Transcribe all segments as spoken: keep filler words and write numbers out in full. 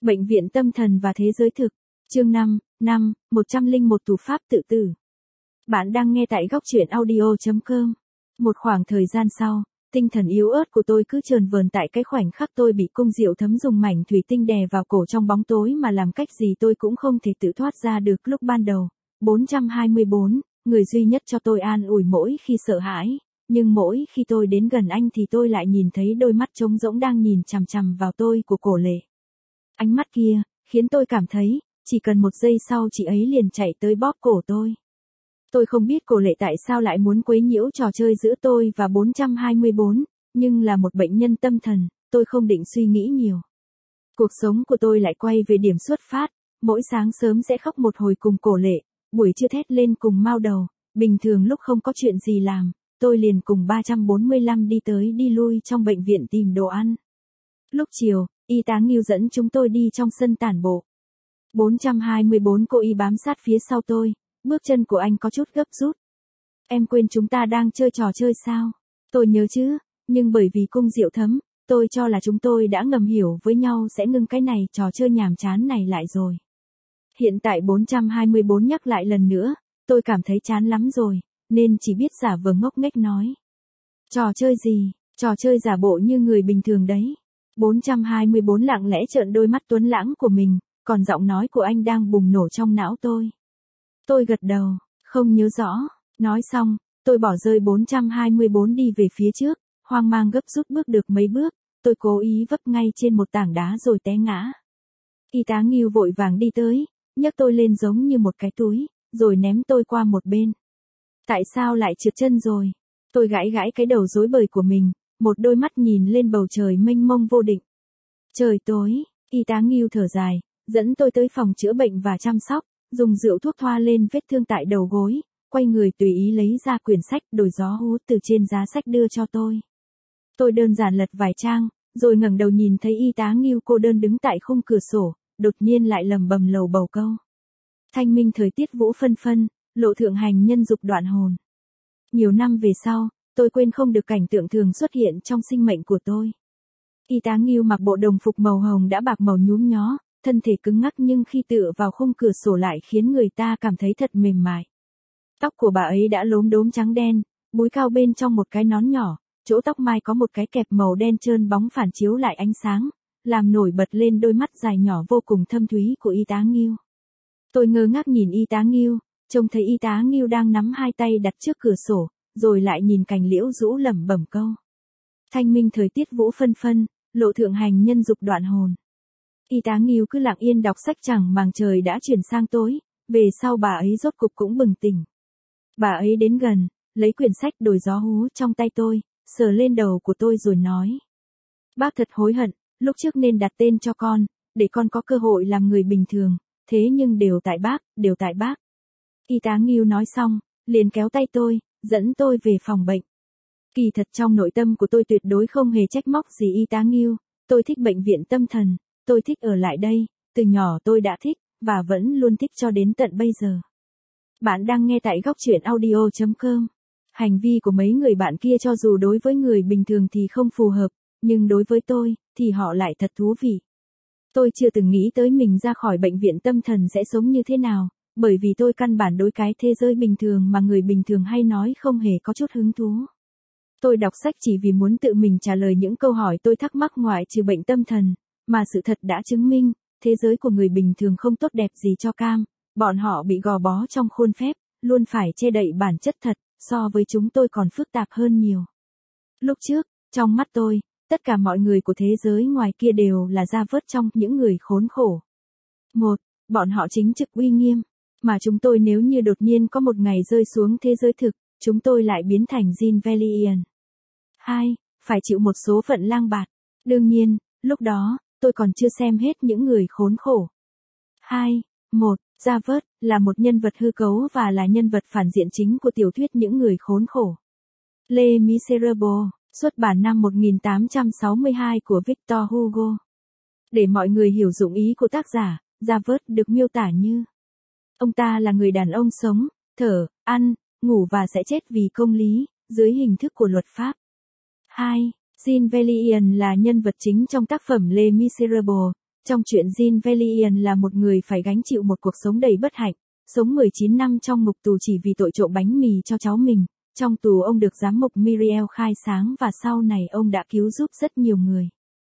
Bệnh viện tâm thần và thế giới thực. Chương năm, năm, một trăm lẻ một thủ pháp tự tử. Bạn đang nghe tại góc truyện audio chấm com. Một khoảng thời gian sau, tinh thần yếu ớt của tôi cứ chờn vờn tại cái khoảnh khắc tôi bị cung diệu thấm dùng mảnh thủy tinh đè vào cổ trong bóng tối mà làm cách gì tôi cũng không thể tự thoát ra được lúc ban đầu. bốn trăm hai mươi bốn, người duy nhất cho tôi an ủi mỗi khi sợ hãi, nhưng mỗi khi tôi đến gần anh thì tôi lại nhìn thấy đôi mắt trống rỗng đang nhìn chằm chằm vào tôi của Cổ Lệ. Ánh mắt kia khiến tôi cảm thấy, chỉ cần một giây sau chị ấy liền chạy tới bóp cổ tôi. Tôi không biết Cổ Lệ tại sao lại muốn quấy nhiễu trò chơi giữa tôi và bốn trăm hai mươi bốn, nhưng là một bệnh nhân tâm thần, tôi không định suy nghĩ nhiều. Cuộc sống của tôi lại quay về điểm xuất phát, mỗi sáng sớm sẽ khóc một hồi cùng Cổ Lệ, buổi trưa thét lên cùng Mao Đầu, bình thường lúc không có chuyện gì làm, tôi liền cùng ba trăm bốn mươi lăm đi tới đi lui trong bệnh viện tìm đồ ăn. Lúc chiều, y tá Ngưu dẫn chúng tôi đi trong sân tản bộ. bốn trăm hai mươi bốn cô y bám sát phía sau tôi, bước chân của anh có chút gấp rút. Em quên chúng ta đang chơi trò chơi sao? Tôi nhớ chứ, nhưng bởi vì cung diệu thấm, tôi cho là chúng tôi đã ngầm hiểu với nhau sẽ ngưng cái này trò chơi nhàm chán này lại rồi. Hiện tại bốn trăm hai mươi bốn nhắc lại lần nữa, tôi cảm thấy chán lắm rồi, nên chỉ biết giả vờ ngốc nghếch nói. Trò chơi gì? Trò chơi giả bộ như người bình thường đấy. bốn trăm hai mươi bốn lặng lẽ trợn đôi mắt tuấn lãng của mình, còn giọng nói của anh đang bùng nổ trong não tôi. Tôi gật đầu, không nhớ rõ. Nói xong, tôi bỏ rơi bốn trăm hai mươi bốn đi về phía trước, hoang mang gấp rút bước được mấy bước, tôi cố ý vấp ngay trên một tảng đá rồi té ngã. Y tá Ngưu vội vàng đi tới, nhấc tôi lên giống như một cái túi, rồi ném tôi qua một bên. Tại sao lại trượt chân rồi? Tôi gãi gãi cái đầu rối bời của mình, một đôi mắt nhìn lên bầu trời mênh mông vô định. Trời tối, y tá Ngưu thở dài, dẫn tôi tới phòng chữa bệnh và chăm sóc, dùng rượu thuốc thoa lên vết thương tại đầu gối, quay người tùy ý lấy ra quyển sách đổi gió hú từ trên giá sách đưa cho tôi. Tôi đơn giản lật vài trang, rồi ngẩng đầu nhìn thấy y tá Ngưu cô đơn đứng tại khung cửa sổ, đột nhiên lại lầm bầm lầu bầu câu. Thanh minh thời tiết vũ phân phân, lộ thượng hành nhân dục đoạn hồn. Nhiều năm về sau, tôi quên không được cảnh tượng thường xuất hiện trong sinh mệnh của tôi. Y tá Ngưu mặc bộ đồng phục màu hồng đã bạc màu nhúm nhó, thân thể cứng ngắc nhưng khi tựa vào khung cửa sổ lại khiến người ta cảm thấy thật mềm mại. Tóc của bà ấy đã lốm đốm trắng đen, búi cao bên trong một cái nón nhỏ, chỗ tóc mai có một cái kẹp màu đen trơn bóng phản chiếu lại ánh sáng, làm nổi bật lên đôi mắt dài nhỏ vô cùng thâm thúy của y tá Ngưu. Tôi ngơ ngác nhìn y tá Ngưu, trông thấy y tá Ngưu đang nắm hai tay đặt trước cửa sổ, rồi lại nhìn cành liễu rũ lẩm bẩm câu. Thanh minh thời tiết vũ phân phân, lộ thượng hành nhân dục đoạn hồn. Y tá Ngưu cứ lặng yên đọc sách chẳng màng trời đã chuyển sang tối, về sau bà ấy rốt cục cũng bừng tỉnh. Bà ấy đến gần, lấy quyển sách đổi gió hú trong tay tôi, sờ lên đầu của tôi rồi nói. Bác thật hối hận, lúc trước nên đặt tên cho con, để con có cơ hội làm người bình thường, thế nhưng đều tại bác, đều tại bác. Y tá Ngưu nói xong, liền kéo tay tôi, dẫn tôi về phòng bệnh. Kỳ thật trong nội tâm của tôi tuyệt đối không hề trách móc gì y tá Ngưu, tôi thích bệnh viện tâm thần, tôi thích ở lại đây, từ nhỏ tôi đã thích, và vẫn luôn thích cho đến tận bây giờ. Bạn đang nghe tại góc truyện audio chấm com. Hành vi của mấy người bạn kia cho dù đối với người bình thường thì không phù hợp, nhưng đối với tôi, thì họ lại thật thú vị. Tôi chưa từng nghĩ tới mình ra khỏi bệnh viện tâm thần sẽ sống như thế nào, bởi vì tôi căn bản đối cái thế giới bình thường mà người bình thường hay nói không hề có chút hứng thú. Tôi đọc sách chỉ vì muốn tự mình trả lời những câu hỏi tôi thắc mắc ngoại trừ bệnh tâm thần, mà sự thật đã chứng minh, thế giới của người bình thường không tốt đẹp gì cho cam, bọn họ bị gò bó trong khuôn phép, luôn phải che đậy bản chất thật, so với chúng tôi còn phức tạp hơn nhiều. Lúc trước, trong mắt tôi, tất cả mọi người của thế giới ngoài kia đều là da vớt trong những người khốn khổ. Một, bọn họ chính trực uy nghiêm, mà chúng tôi nếu như đột nhiên có một ngày rơi xuống thế giới thực, chúng tôi lại biến thành Jean Valjean. Hai, phải chịu một số phận lang bạt. Đương nhiên, lúc đó, tôi còn chưa xem hết những người khốn khổ. Hai, một, da vớt, là một nhân vật hư cấu và là nhân vật phản diện chính của tiểu thuyết những người khốn khổ. Les Misérables, xuất bản năm một nghìn tám trăm sáu mươi hai của Victor Hugo. Để mọi người hiểu dụng ý của tác giả, da vớt được miêu tả như ông ta là người đàn ông sống, thở, ăn, ngủ và sẽ chết vì công lý, dưới hình thức của luật pháp. Hai, Jean Valjean là nhân vật chính trong tác phẩm Les Misérables, Trong chuyện Jean Valjean là một người phải gánh chịu một cuộc sống đầy bất hạnh, sống mười chín năm trong ngục tù chỉ vì tội trộm bánh mì cho cháu mình. Trong tù ông được giám mục Miriel khai sáng và sau này ông đã cứu giúp rất nhiều người.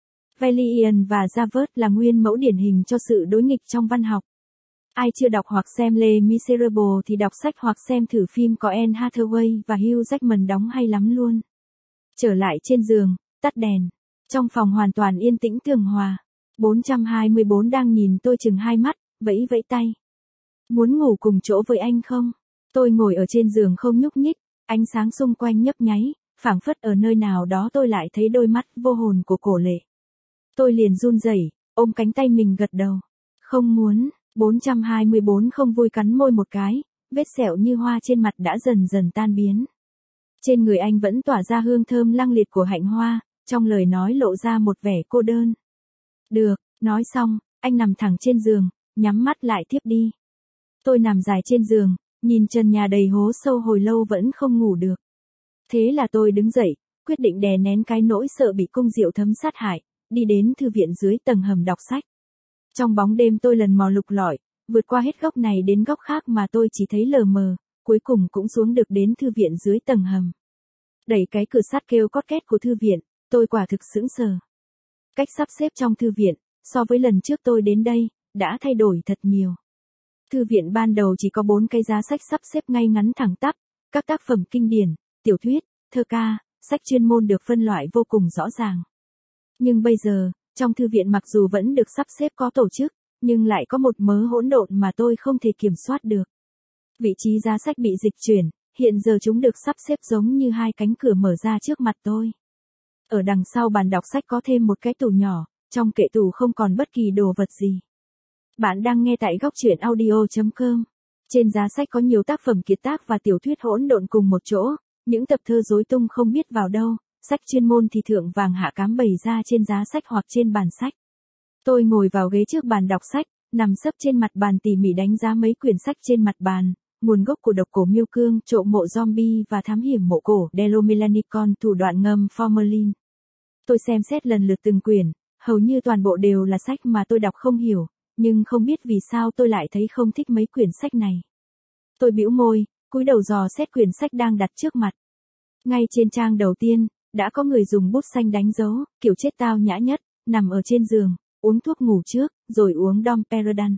Valjean và Javert là nguyên mẫu điển hình cho sự đối nghịch trong văn học. Ai chưa đọc hoặc xem Les Miserables thì đọc sách hoặc xem thử phim có Anne Hathaway và Hugh Jackman đóng hay lắm luôn. Trở lại trên giường, tắt đèn. Trong phòng hoàn toàn yên tĩnh tường hòa. bốn trăm hai mươi bốn đang nhìn tôi chừng hai mắt, vẫy vẫy tay. Muốn ngủ cùng chỗ với anh không? Tôi ngồi ở trên giường không nhúc nhích, ánh sáng xung quanh nhấp nháy, phảng phất ở nơi nào đó tôi lại thấy đôi mắt vô hồn của Cổ Lệ. Tôi liền run rẩy, ôm cánh tay mình gật đầu. Không muốn, bốn trăm hai mươi bốn không vui cắn môi một cái, vết sẹo như hoa trên mặt đã dần dần tan biến. Trên người anh vẫn tỏa ra hương thơm lăng liệt của hạnh hoa, trong lời nói lộ ra một vẻ cô đơn. Được, nói xong, anh nằm thẳng trên giường, nhắm mắt lại tiếp đi. Tôi nằm dài trên giường, nhìn trần nhà đầy hố sâu hồi lâu vẫn không ngủ được. Thế là tôi đứng dậy, quyết định đè nén cái nỗi sợ bị cung diệu thấm sát hại, đi đến thư viện dưới tầng hầm đọc sách. Trong bóng đêm tôi lần mò lục lọi, vượt qua hết góc này đến góc khác mà tôi chỉ thấy lờ mờ, cuối cùng cũng xuống được đến thư viện dưới tầng hầm. Đẩy cái cửa sắt kêu cót két của thư viện, tôi quả thực sững sờ. Cách sắp xếp trong thư viện, so với lần trước tôi đến đây, đã thay đổi thật nhiều. Thư viện ban đầu chỉ có bốn cái giá sách sắp xếp ngay ngắn thẳng tắp, các tác phẩm kinh điển, tiểu thuyết, thơ ca, sách chuyên môn được phân loại vô cùng rõ ràng. Nhưng bây giờ, trong thư viện mặc dù vẫn được sắp xếp có tổ chức, nhưng lại có một mớ hỗn độn mà tôi không thể kiểm soát được. Vị trí giá sách bị dịch chuyển, hiện giờ chúng được sắp xếp giống như hai cánh cửa mở ra trước mặt tôi. Ở đằng sau bàn đọc sách có thêm một cái tủ nhỏ, trong kệ tủ không còn bất kỳ đồ vật gì. Bạn đang nghe tại góc truyện audio chấm com. Trên giá sách có nhiều tác phẩm kiệt tác và tiểu thuyết hỗn độn cùng một chỗ, những tập thơ rối tung không biết vào đâu, sách chuyên môn thì thượng vàng hạ cám bày ra trên giá sách hoặc trên bàn sách. Tôi ngồi vào ghế trước bàn đọc sách, nằm sấp trên mặt bàn tỉ mỉ đánh giá mấy quyển sách trên mặt bàn, nguồn gốc của độc cổ miêu cương, trộm mộ zombie và thám hiểm mộ cổ Delomelanicon, thủ đoạn ngâm formalin. Tôi xem xét lần lượt từng quyển, hầu như toàn bộ đều là sách mà tôi đọc không hiểu, nhưng không biết vì sao tôi lại thấy không thích mấy quyển sách này. Tôi bĩu môi, cúi đầu dò xét quyển sách đang đặt trước mặt. Ngay trên trang đầu tiên, đã có người dùng bút xanh đánh dấu, kiểu chết tao nhã nhất, nằm ở trên giường, uống thuốc ngủ trước, rồi uống domperidone.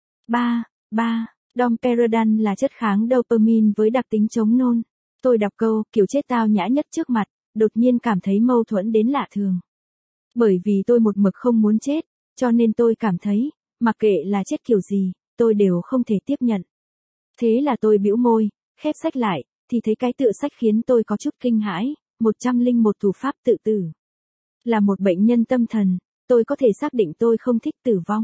ba. ba. Domperidone là chất kháng dopamine với đặc tính chống nôn. Tôi đọc câu, kiểu chết tao nhã nhất trước mặt, đột nhiên cảm thấy mâu thuẫn đến lạ thường. Bởi vì tôi một mực không muốn chết, cho nên tôi cảm thấy, mặc kệ là chết kiểu gì, tôi đều không thể tiếp nhận. Thế là tôi bĩu môi, khép sách lại, thì thấy cái tựa sách khiến tôi có chút kinh hãi, một trăm lẻ một thủ pháp tự tử. Là một bệnh nhân tâm thần, tôi có thể xác định tôi không thích tử vong.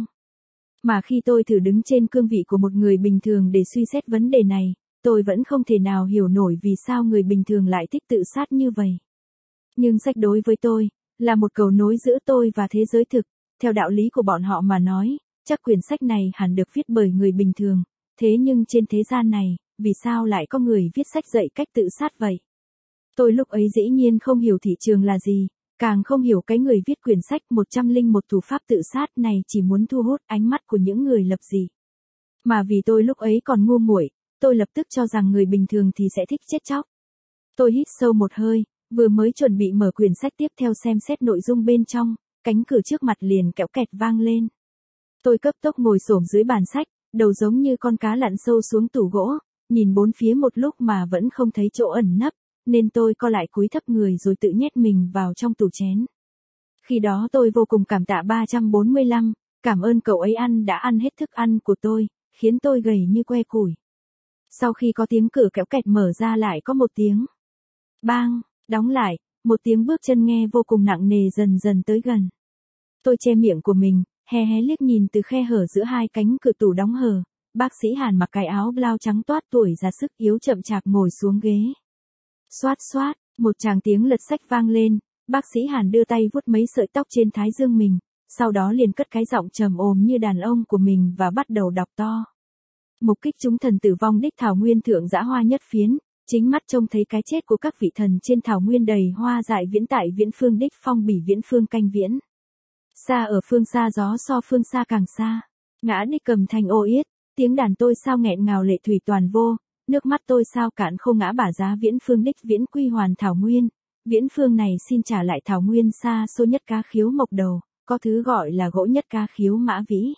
Mà khi tôi thử đứng trên cương vị của một người bình thường để suy xét vấn đề này, tôi vẫn không thể nào hiểu nổi vì sao người bình thường lại thích tự sát như vậy. Nhưng sách đối với tôi, là một cầu nối giữa tôi và thế giới thực, theo đạo lý của bọn họ mà nói, chắc quyển sách này hẳn được viết bởi người bình thường, thế nhưng trên thế gian này, vì sao lại có người viết sách dạy cách tự sát vậy? Tôi lúc ấy dĩ nhiên không hiểu thị trường là gì, càng không hiểu cái người viết quyển sách một trăm lẻ một thủ pháp tự sát này chỉ muốn thu hút ánh mắt của những người lập gì. Mà vì tôi lúc ấy còn ngu muội, tôi lập tức cho rằng người bình thường thì sẽ thích chết chóc. Tôi hít sâu một hơi, vừa mới chuẩn bị mở quyển sách tiếp theo xem xét nội dung bên trong, cánh cửa trước mặt liền kéo kẹt vang lên. Tôi cấp tốc ngồi xổm dưới bàn sách, đầu giống như con cá lặn sâu xuống tủ gỗ, nhìn bốn phía một lúc mà vẫn không thấy chỗ ẩn nấp, nên tôi co lại cúi thấp người rồi tự nhét mình vào trong tủ chén. Khi đó tôi vô cùng cảm tạ ba trăm bốn mươi lăm, cảm ơn cậu ấy ăn đã ăn hết thức ăn của tôi, khiến tôi gầy như que củi. Sau khi có tiếng cửa kéo kẹt mở ra lại có một tiếng bang, đóng lại, một tiếng bước chân nghe vô cùng nặng nề dần dần tới gần. Tôi che miệng của mình, hé hé liếc nhìn từ khe hở giữa hai cánh cửa tủ đóng hờ, bác sĩ Hàn mặc cái áo blau trắng toát tuổi ra sức yếu chậm chạp ngồi xuống ghế. Xoát xoát, một tràng tiếng lật sách vang lên, bác sĩ Hàn đưa tay vuốt mấy sợi tóc trên thái dương mình, sau đó liền cất cái giọng trầm ồm như đàn ông của mình và bắt đầu đọc to. Mục kích chúng thần tử vong đích thảo nguyên thượng dã hoa nhất phiến, chính mắt trông thấy cái chết của các vị thần trên thảo nguyên đầy hoa dại viễn tại viễn phương đích phong bỉ viễn phương canh viễn. Xa ở phương xa gió so phương xa càng xa. Ngã đích cầm thanh ô yết, tiếng đàn tôi sao nghẹn ngào lệ thủy toàn vô, nước mắt tôi sao cạn khô ngã bả giá viễn phương đích viễn quy hoàn thảo nguyên. Viễn phương này xin trả lại thảo nguyên xa xôi nhất cá khiếu mộc đầu, có thứ gọi là gỗ nhất cá khiếu mã vĩ.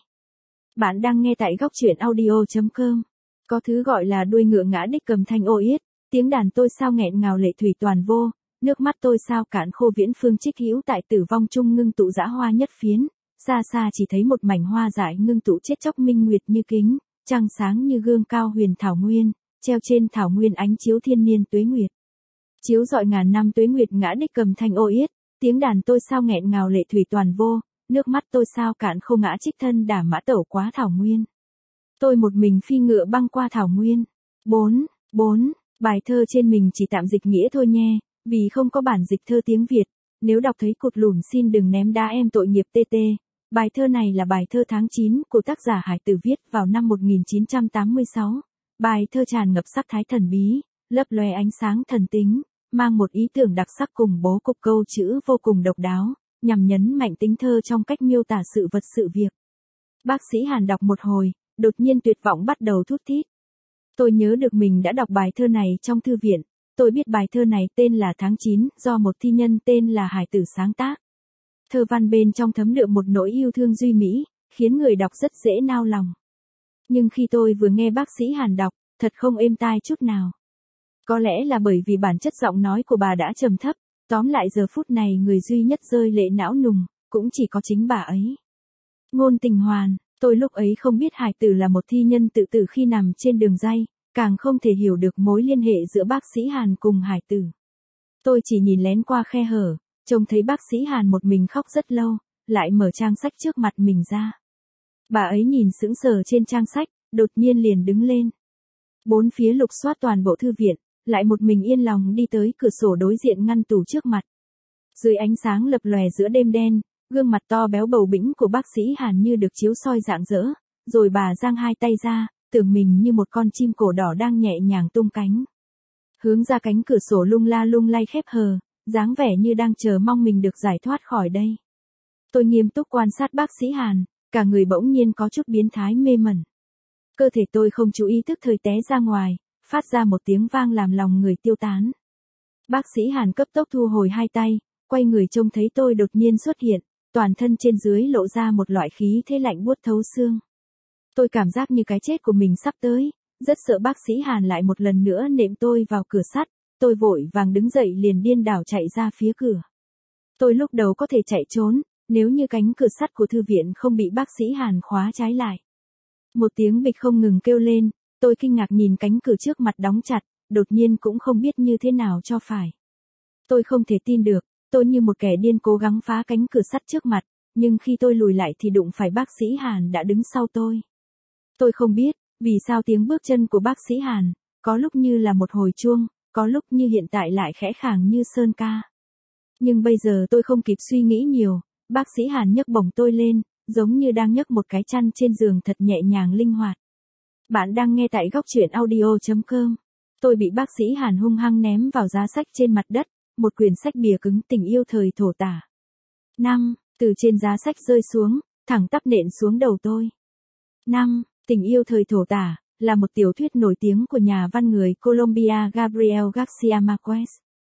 Bạn đang nghe tại góc truyện audio.com. Có thứ gọi là đuôi ngựa ngã đích cầm thanh ô yết, tiếng đàn tôi sao nghẹn ngào lệ thủy toàn vô, nước mắt tôi sao cạn khô viễn phương trích hữu tại tử vong chung ngưng tụ dã hoa nhất phiến, xa xa chỉ thấy một mảnh hoa dại ngưng tụ chết chóc minh nguyệt như kính, trăng sáng như gương cao huyền thảo nguyên, treo trên thảo nguyên ánh chiếu thiên niên tuế nguyệt. Chiếu rọi ngàn năm tuế nguyệt ngã đích cầm thanh ô yết, tiếng đàn tôi sao nghẹn ngào lệ thủy toàn vô, nước mắt tôi sao cạn khô ngã trích thân đả mã tẩu quá thảo nguyên. Tôi một mình phi ngựa băng qua thảo nguyên. bốn. bốn. Bài thơ trên mình chỉ tạm dịch nghĩa thôi nhé, vì không có bản dịch thơ tiếng Việt. Nếu đọc thấy cụt lủn xin đừng ném đá em tội nghiệp tê tê. Bài thơ này là bài thơ tháng chín của tác giả Hải Tử viết vào năm một nghìn chín trăm tám mươi sáu. Bài thơ tràn ngập sắc thái thần bí, lấp loe ánh sáng thần tính, mang một ý tưởng đặc sắc cùng bố cục câu chữ vô cùng độc đáo, nhằm nhấn mạnh tính thơ trong cách miêu tả sự vật sự việc. Bác sĩ Hàn đọc một hồi, đột nhiên tuyệt vọng bắt đầu thút thít. Tôi nhớ được mình đã đọc bài thơ này trong thư viện, tôi biết bài thơ này tên là Tháng chín, do một thi nhân tên là Hải Tử sáng tác. Thơ văn bên trong thấm đượm một nỗi yêu thương duy mỹ, khiến người đọc rất dễ nao lòng. Nhưng khi tôi vừa nghe bác sĩ Hàn đọc, thật không êm tai chút nào. Có lẽ là bởi vì bản chất giọng nói của bà đã trầm thấp, tóm lại giờ phút này người duy nhất rơi lệ não nùng, cũng chỉ có chính bà ấy. Ngôn Tình Hoàn, tôi lúc ấy không biết Hải Tử là một thi nhân tự tử khi nằm trên đường ray, càng không thể hiểu được mối liên hệ giữa bác sĩ Hàn cùng Hải Tử. Tôi chỉ nhìn lén qua khe hở, trông thấy bác sĩ Hàn một mình khóc rất lâu, lại mở trang sách trước mặt mình ra. Bà ấy nhìn sững sờ trên trang sách, đột nhiên liền đứng lên. Bốn phía lục soát toàn bộ thư viện, lại một mình yên lòng đi tới cửa sổ đối diện ngăn tủ trước mặt. Dưới ánh sáng lập lòe giữa đêm đen, gương mặt to béo bầu bĩnh của bác sĩ Hàn như được chiếu soi rạng rỡ, rồi bà giang hai tay ra, tưởng mình như một con chim cổ đỏ đang nhẹ nhàng tung cánh. Hướng ra cánh cửa sổ lung la lung lay khép hờ, dáng vẻ như đang chờ mong mình được giải thoát khỏi đây. Tôi nghiêm túc quan sát bác sĩ Hàn, cả người bỗng nhiên có chút biến thái mê mẩn. Cơ thể tôi không chú ý tức thời té ra ngoài, phát ra một tiếng vang làm lòng người tiêu tán. Bác sĩ Hàn cấp tốc thu hồi hai tay, quay người trông thấy tôi đột nhiên xuất hiện, toàn thân trên dưới lộ ra một loại khí thế lạnh buốt thấu xương. Tôi cảm giác như cái chết của mình sắp tới, rất sợ bác sĩ Hàn lại một lần nữa nện tôi vào cửa sắt, tôi vội vàng đứng dậy liền điên đảo chạy ra phía cửa. Tôi lúc đầu có thể chạy trốn, nếu như cánh cửa sắt của thư viện không bị bác sĩ Hàn khóa trái lại. Một tiếng bịch không ngừng kêu lên, tôi kinh ngạc nhìn cánh cửa trước mặt đóng chặt, đột nhiên cũng không biết như thế nào cho phải. Tôi không thể tin được, tôi như một kẻ điên cố gắng phá cánh cửa sắt trước mặt, nhưng khi tôi lùi lại thì đụng phải bác sĩ Hàn đã đứng sau tôi. Tôi không biết, vì sao tiếng bước chân của bác sĩ Hàn, có lúc như là một hồi chuông, có lúc như hiện tại lại khẽ khàng như sơn ca. Nhưng bây giờ tôi không kịp suy nghĩ nhiều, bác sĩ Hàn nhấc bổng tôi lên, giống như đang nhấc một cái chăn trên giường thật nhẹ nhàng linh hoạt. Bạn đang nghe tại góc truyện audio.com. Tôi bị bác sĩ Hàn hung hăng ném vào giá sách trên mặt đất, một quyển sách bìa cứng Tình yêu thời thổ tả. năm. Từ trên giá sách rơi xuống, thẳng tắp nện xuống đầu tôi. năm. Tình yêu thời thổ tả, là một tiểu thuyết nổi tiếng của nhà văn người Colombia Gabriel Garcia Marquez.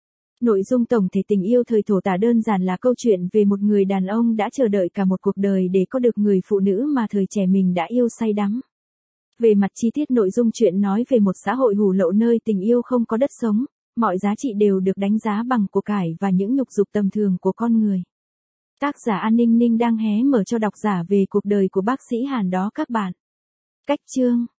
Nội dung tổng thể Tình yêu thời thổ tả đơn giản là câu chuyện về một người đàn ông đã chờ đợi cả một cuộc đời để có được người phụ nữ mà thời trẻ mình đã yêu say đắm. Về mặt chi tiết nội dung chuyện nói về một xã hội hủ lậu nơi tình yêu không có đất sống, mọi giá trị đều được đánh giá bằng của cải và những nhục dục tầm thường của con người. Tác giả An Ninh Ninh đang hé mở cho độc giả về cuộc đời của bác sĩ Hàn đó các bạn. Cách chương